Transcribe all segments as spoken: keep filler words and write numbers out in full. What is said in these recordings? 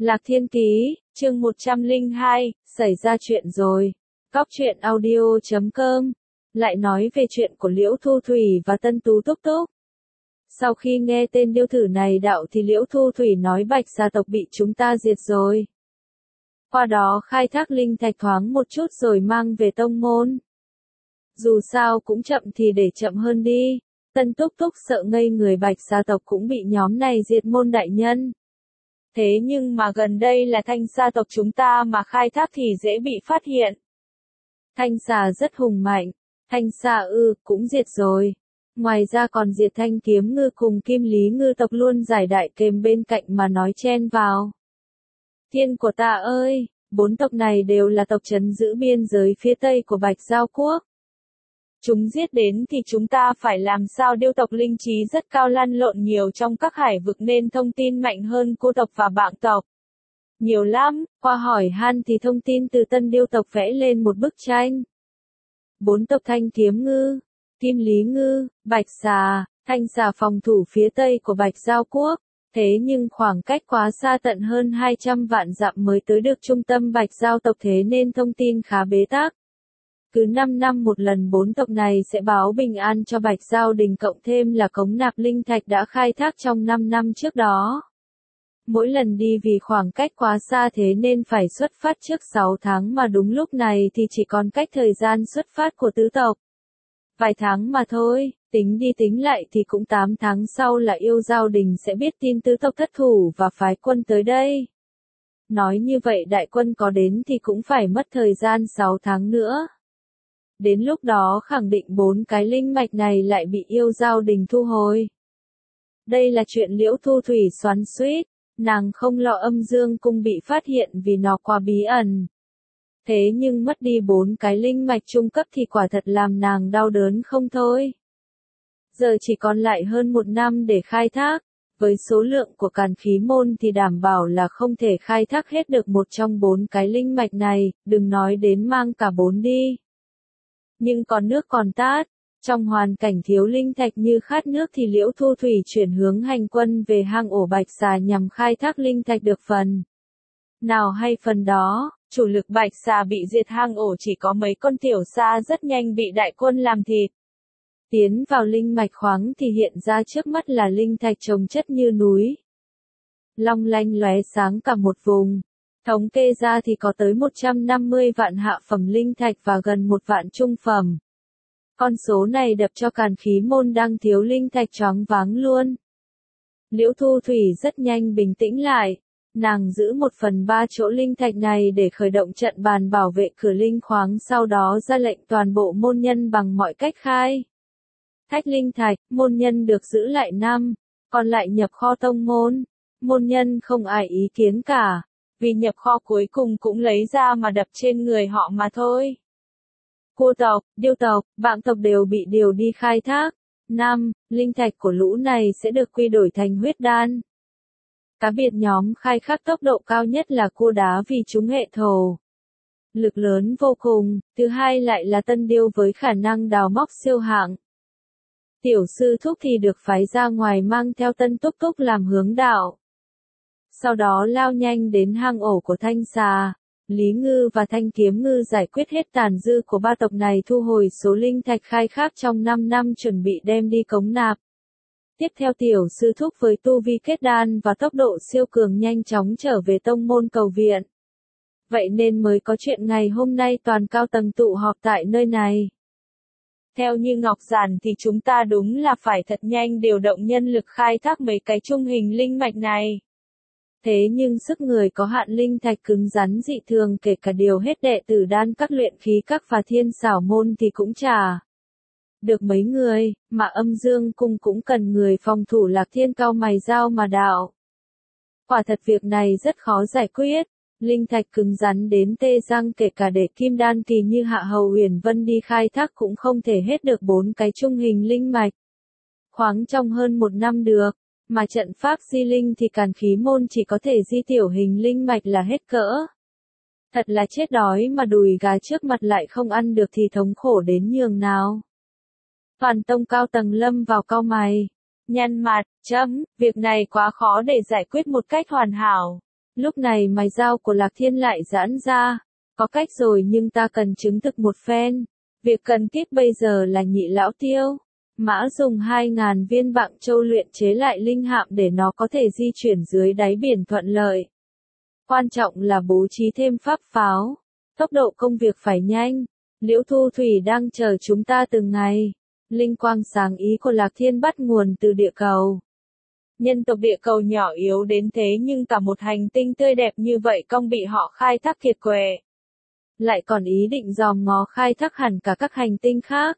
Lạc Thiên Ký, chương một trăm lẻ hai, xảy ra chuyện rồi. Cóc truyện audio chấm com lại nói về chuyện của Liễu Thu Thủy và Tân Tú Túc Túc. Sau khi nghe tên điêu thử này đạo thì Liễu Thu Thủy nói Bạch Xà tộc bị chúng ta diệt rồi. Qua đó khai thác linh thạch thoáng một chút rồi mang về tông môn. Dù sao cũng chậm thì để chậm hơn đi. Tân Túc Túc sợ ngây người Bạch Xà tộc cũng bị nhóm này diệt môn đại nhân. Thế nhưng mà gần đây là Thanh Xà tộc chúng ta mà khai thác thì dễ bị phát hiện. Thanh Xà rất hùng mạnh. Thanh Xà ư, cũng diệt rồi. Ngoài ra còn diệt Thanh Kiếm Ngư cùng Kim Lý Ngư tộc luôn giải đại kềm bên cạnh mà nói chen vào. Thiên của ta ơi, bốn tộc này đều là tộc trấn giữ biên giới phía tây của Bạch Giao Quốc. Chúng giết đến thì chúng ta phải làm sao? Điêu tộc linh trí rất cao, lăn lộn nhiều trong các hải vực nên thông tin mạnh hơn cô tộc và Bạng tộc. Nhiều lắm, qua hỏi han thì thông tin từ Tân Điêu tộc vẽ lên một bức tranh. Bốn tộc Thanh Kiếm Ngư, Kim Lý Ngư, Bạch Xà, Thanh Xà phòng thủ phía tây của Bạch Giao Quốc. Thế nhưng khoảng cách quá xa, tận hơn hai trăm vạn dặm mới tới được trung tâm Bạch Giao tộc, thế nên thông tin khá bế tắc. Cứ năm năm một lần bốn tộc này sẽ báo bình an cho Bạch Giao Đình, cộng thêm là cống nạp linh thạch đã khai thác trong năm năm trước đó. Mỗi lần đi vì khoảng cách quá xa thế nên phải xuất phát trước sáu tháng, mà đúng lúc này thì chỉ còn cách thời gian xuất phát của tứ tộc vài tháng mà thôi, tính đi tính lại thì cũng tám tháng sau là Yêu Giao Đình sẽ biết tin tứ tộc thất thủ và phái quân tới đây. Nói như vậy đại quân có đến thì cũng phải mất thời gian sáu tháng nữa. Đến lúc đó khẳng định bốn cái linh mạch này lại bị Yêu Giao Đình thu hồi. Đây là chuyện Liễu Thu Thủy xoắn xuýt, nàng không lo Âm Dương Cung bị phát hiện vì nó quá bí ẩn. Thế nhưng mất đi bốn cái linh mạch trung cấp thì quả thật làm nàng đau đớn không thôi. Giờ chỉ còn lại hơn một năm để khai thác, với số lượng của Càn Khí Môn thì đảm bảo là không thể khai thác hết được một trong bốn cái linh mạch này, đừng nói đến mang cả bốn đi. Nhưng còn nước còn tát, trong hoàn cảnh thiếu linh thạch như khát nước thì Liễu Thu Thủy chuyển hướng hành quân về hang ổ Bạch Xà nhằm khai thác linh thạch được phần nào hay phần đó. Chủ lực Bạch Xà bị diệt, hang ổ chỉ có mấy con tiểu xà rất nhanh bị đại quân làm thịt. Tiến vào linh mạch khoáng thì hiện ra trước mắt là linh thạch chồng chất như núi, long lanh lóe sáng cả một vùng. Thống kê ra thì có tới một trăm năm mươi vạn hạ phẩm linh thạch và gần một vạn trung phẩm. Con số này đập cho Càn Khí Môn đang thiếu linh thạch choáng váng luôn. Liễu Thu Thủy rất nhanh bình tĩnh lại. Nàng giữ một phần ba chỗ linh thạch này để khởi động trận bàn bảo vệ cửa linh khoáng, sau đó ra lệnh toàn bộ môn nhân bằng mọi cách khai thác linh thạch. Môn nhân được giữ lại năm, còn lại nhập kho tông môn. Môn nhân không ai ý kiến cả, vì nhập kho cuối cùng cũng lấy ra mà đập trên người họ mà thôi. Cô tộc, Điêu tộc, Bạng tộc đều bị điều đi khai thác. Năm, linh thạch của lũ này sẽ được quy đổi thành huyết đan. Cá biệt nhóm khai thác tốc độ cao nhất là cua đá vì chúng hệ thổ lực lớn vô cùng, thứ hai lại là Tân Điêu với khả năng đào móc siêu hạng. Tiểu sư thúc thì được phái ra ngoài mang theo Tân Túc Túc làm hướng đạo. Sau đó lao nhanh đến hang ổ của Thanh Xà, Lý Ngư và Thanh Kiếm Ngư giải quyết hết tàn dư của ba tộc này, thu hồi số linh thạch khai thác trong năm năm chuẩn bị đem đi cống nạp. Tiếp theo tiểu sư thúc với tu vi kết đan và tốc độ siêu cường nhanh chóng trở về tông môn cầu viện. Vậy nên mới có chuyện ngày hôm nay toàn cao tầng tụ họp tại nơi này. Theo như Ngọc Giản thì chúng ta đúng là phải thật nhanh điều động nhân lực khai thác mấy cái trung hình linh mạch này. Thế nhưng sức người có hạn, linh thạch cứng rắn dị thường, kể cả điều hết đệ tử đan các, luyện khí các và thiên xảo môn thì cũng chả được mấy người, mà Âm Dương Cung cũng cần người phòng thủ. Lạc Thiên cao mày dao mà đạo. Quả thật việc này rất khó giải quyết, linh thạch cứng rắn đến tê răng, kể cả để kim đan kỳ như Hạ Hầu Huyền Vân đi khai thác cũng không thể hết được bốn cái trung hình linh mạch khoáng trong hơn một năm được, mà trận pháp di linh thì Càn Khí Môn chỉ có thể di tiểu hình linh mạch là hết cỡ. Thật là chết đói mà đùi gà trước mặt lại không ăn được thì thống khổ đến nhường nào. Toàn tông cao tầng lâm vào cau mày, nhăn mặt, chấm, việc này quá khó để giải quyết một cách hoàn hảo. Lúc này mày dao của Lạc Thiên lại giãn ra. Có cách rồi nhưng ta cần chứng thực một phen. Việc cần thiết bây giờ là Nhị lão tiêu. Mã dùng hai ngàn viên Vạn Châu luyện chế lại linh hạm để nó có thể di chuyển dưới đáy biển thuận lợi. Quan trọng là bố trí thêm pháp pháo. Tốc độ công việc phải nhanh. Liễu Thu Thủy đang chờ chúng ta từng ngày. Linh quang sáng ý của Lạc Thiên bắt nguồn từ địa cầu. Nhân tộc địa cầu nhỏ yếu đến thế nhưng cả một hành tinh tươi đẹp như vậy cong bị họ khai thác kiệt quệ. Lại còn ý định dòm ngó khai thác hẳn cả các hành tinh khác.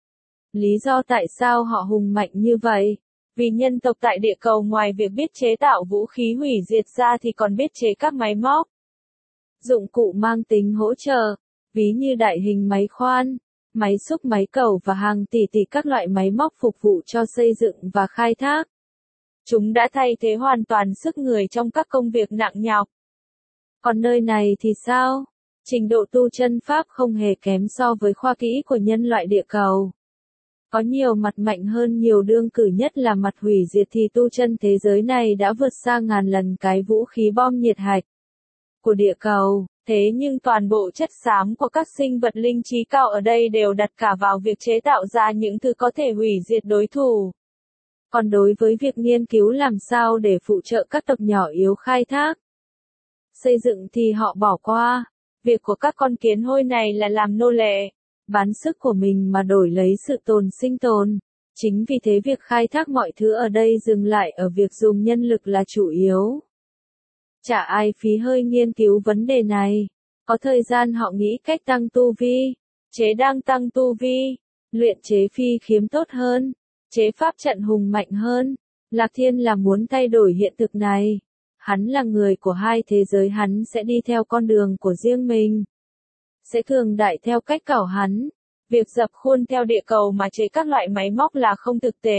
Lý do tại sao họ hùng mạnh như vậy? Vì nhân tộc tại địa cầu ngoài việc biết chế tạo vũ khí hủy diệt ra thì còn biết chế các máy móc, dụng cụ mang tính hỗ trợ, ví như đại hình máy khoan, máy xúc máy cầu và hàng tỷ tỷ các loại máy móc phục vụ cho xây dựng và khai thác. Chúng đã thay thế hoàn toàn sức người trong các công việc nặng nhọc. Còn nơi này thì sao? Trình độ tu chân pháp không hề kém so với khoa kỹ của nhân loại địa cầu. Có nhiều mặt mạnh hơn nhiều, đương cử nhất là mặt hủy diệt thì tu chân thế giới này đã vượt xa ngàn lần cái vũ khí bom nhiệt hạch của địa cầu. Thế nhưng toàn bộ chất xám của các sinh vật linh trí cao ở đây đều đặt cả vào việc chế tạo ra những thứ có thể hủy diệt đối thủ. Còn đối với việc nghiên cứu làm sao để phụ trợ các tộc nhỏ yếu khai thác, xây dựng thì họ bỏ qua. Việc của các con kiến hôi này là làm nô lệ, bán sức của mình mà đổi lấy sự tồn sinh tồn. Chính vì thế việc khai thác mọi thứ ở đây dừng lại ở việc dùng nhân lực là chủ yếu. Chả ai phí hơi nghiên cứu vấn đề này. Có thời gian họ nghĩ cách tăng tu vi, chế đang tăng tu vi, luyện chế phi kiếm tốt hơn, chế pháp trận hùng mạnh hơn. Lạc Thiên là muốn thay đổi hiện thực này. Hắn là người của hai thế giới, hắn sẽ đi theo con đường của riêng mình. Sẽ cường đại theo cách cảo hắn. Việc dập khuôn theo địa cầu mà chế các loại máy móc là không thực tế.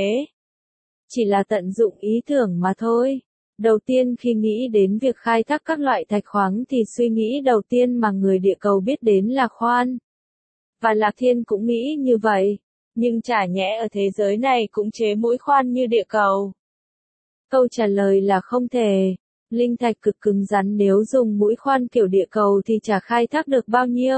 Chỉ là tận dụng ý tưởng mà thôi. Đầu tiên khi nghĩ đến việc khai thác các loại thạch khoáng thì suy nghĩ đầu tiên mà người địa cầu biết đến là khoan. Và Lạc Thiên cũng nghĩ như vậy. Nhưng chả nhẽ ở thế giới này cũng chế mũi khoan như địa cầu? Câu trả lời là không thể. Linh thạch cực cứng rắn, nếu dùng mũi khoan kiểu địa cầu thì chả khai thác được bao nhiêu.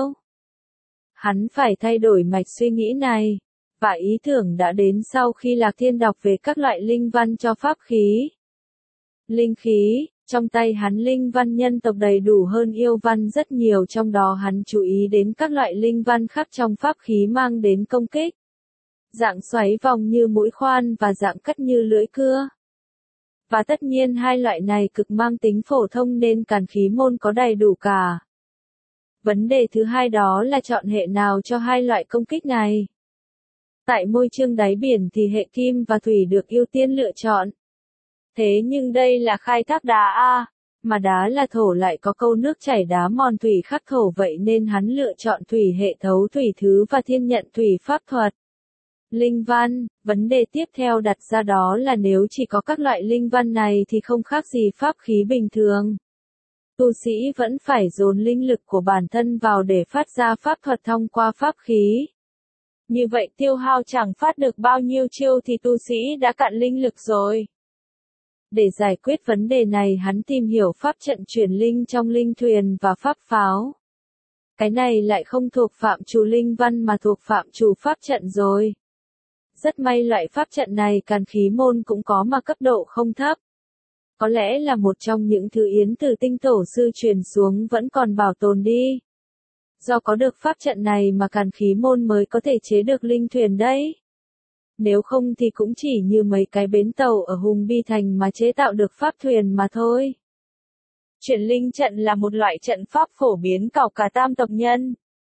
Hắn phải thay đổi mạch suy nghĩ này. Và ý tưởng đã đến sau khi Lạc Thiên đọc về các loại linh văn cho pháp khí. Linh khí, trong tay hắn linh văn nhân tộc đầy đủ hơn yêu văn rất nhiều, trong đó hắn chú ý đến các loại linh văn khắc trong pháp khí mang đến công kích. Dạng xoáy vòng như mũi khoan và dạng cắt như lưỡi cưa. Và tất nhiên hai loại này cực mang tính phổ thông nên càn khí môn có đầy đủ cả. Vấn đề thứ hai đó là chọn hệ nào cho hai loại công kích này. Tại môi trường đáy biển thì hệ kim và thủy được ưu tiên lựa chọn. Thế nhưng đây là khai thác đá A, mà đá là thổ, lại có câu nước chảy đá mòn thủy khắc thổ, vậy nên hắn lựa chọn thủy hệ thấu thủy thứ và thiên nhận thủy pháp thuật. Linh văn, vấn đề tiếp theo đặt ra đó là nếu chỉ có các loại linh văn này thì không khác gì pháp khí bình thường. Tu sĩ vẫn phải dồn linh lực của bản thân vào để phát ra pháp thuật thông qua pháp khí. Như vậy tiêu hao chẳng phát được bao nhiêu chiêu thì tu sĩ đã cạn linh lực rồi. Để giải quyết vấn đề này hắn tìm hiểu pháp trận truyền linh trong linh thuyền và pháp pháo. Cái này lại không thuộc phạm trù linh văn mà thuộc phạm trù pháp trận rồi. Rất may loại pháp trận này càn khí môn cũng có mà cấp độ không thấp. Có lẽ là một trong những thứ yến từ tinh tổ sư truyền xuống vẫn còn bảo tồn đi. Do có được pháp trận này mà càn khí môn mới có thể chế được linh thuyền đấy. Nếu không thì cũng chỉ như mấy cái bến tàu ở Hùng Bi Thành mà chế tạo được pháp thuyền mà thôi. Chuyển linh trận là một loại trận pháp phổ biến cảo cả tam tộc nhân,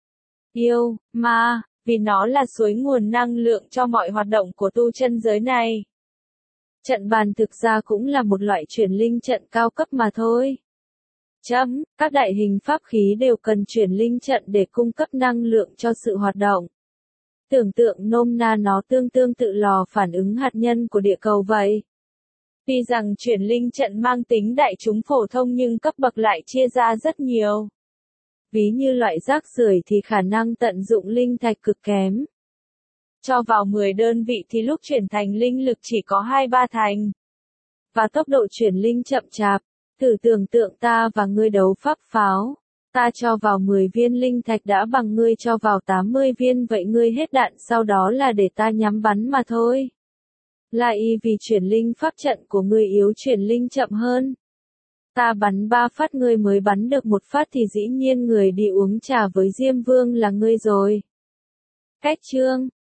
yêu, ma, vì nó là suối nguồn năng lượng cho mọi hoạt động của tu chân giới này. Trận bàn thực ra cũng là một loại chuyển linh trận cao cấp mà thôi. Chấm, các đại hình pháp khí đều cần chuyển linh trận để cung cấp năng lượng cho sự hoạt động. Tưởng tượng nôm na nó tương tương tự lò phản ứng hạt nhân của địa cầu vậy. Tuy rằng chuyển linh trận mang tính đại chúng phổ thông nhưng cấp bậc lại chia ra rất nhiều. Ví như loại rác rưởi thì khả năng tận dụng linh thạch cực kém. Cho vào mười đơn vị thì lúc chuyển thành linh lực chỉ có hai ba thành. Và tốc độ chuyển linh chậm chạp. Thử tưởng tượng ta và ngươi đấu pháp pháo. Ta cho vào mười viên linh thạch đã bằng ngươi cho vào tám mươi viên, vậy ngươi hết đạn sau đó là để ta nhắm bắn mà thôi. Là y vì chuyển linh pháp trận của ngươi yếu, chuyển linh chậm hơn. Ta bắn ba phát ngươi mới bắn được một phát thì dĩ nhiên người đi uống trà với Diêm Vương là ngươi rồi. Cách chương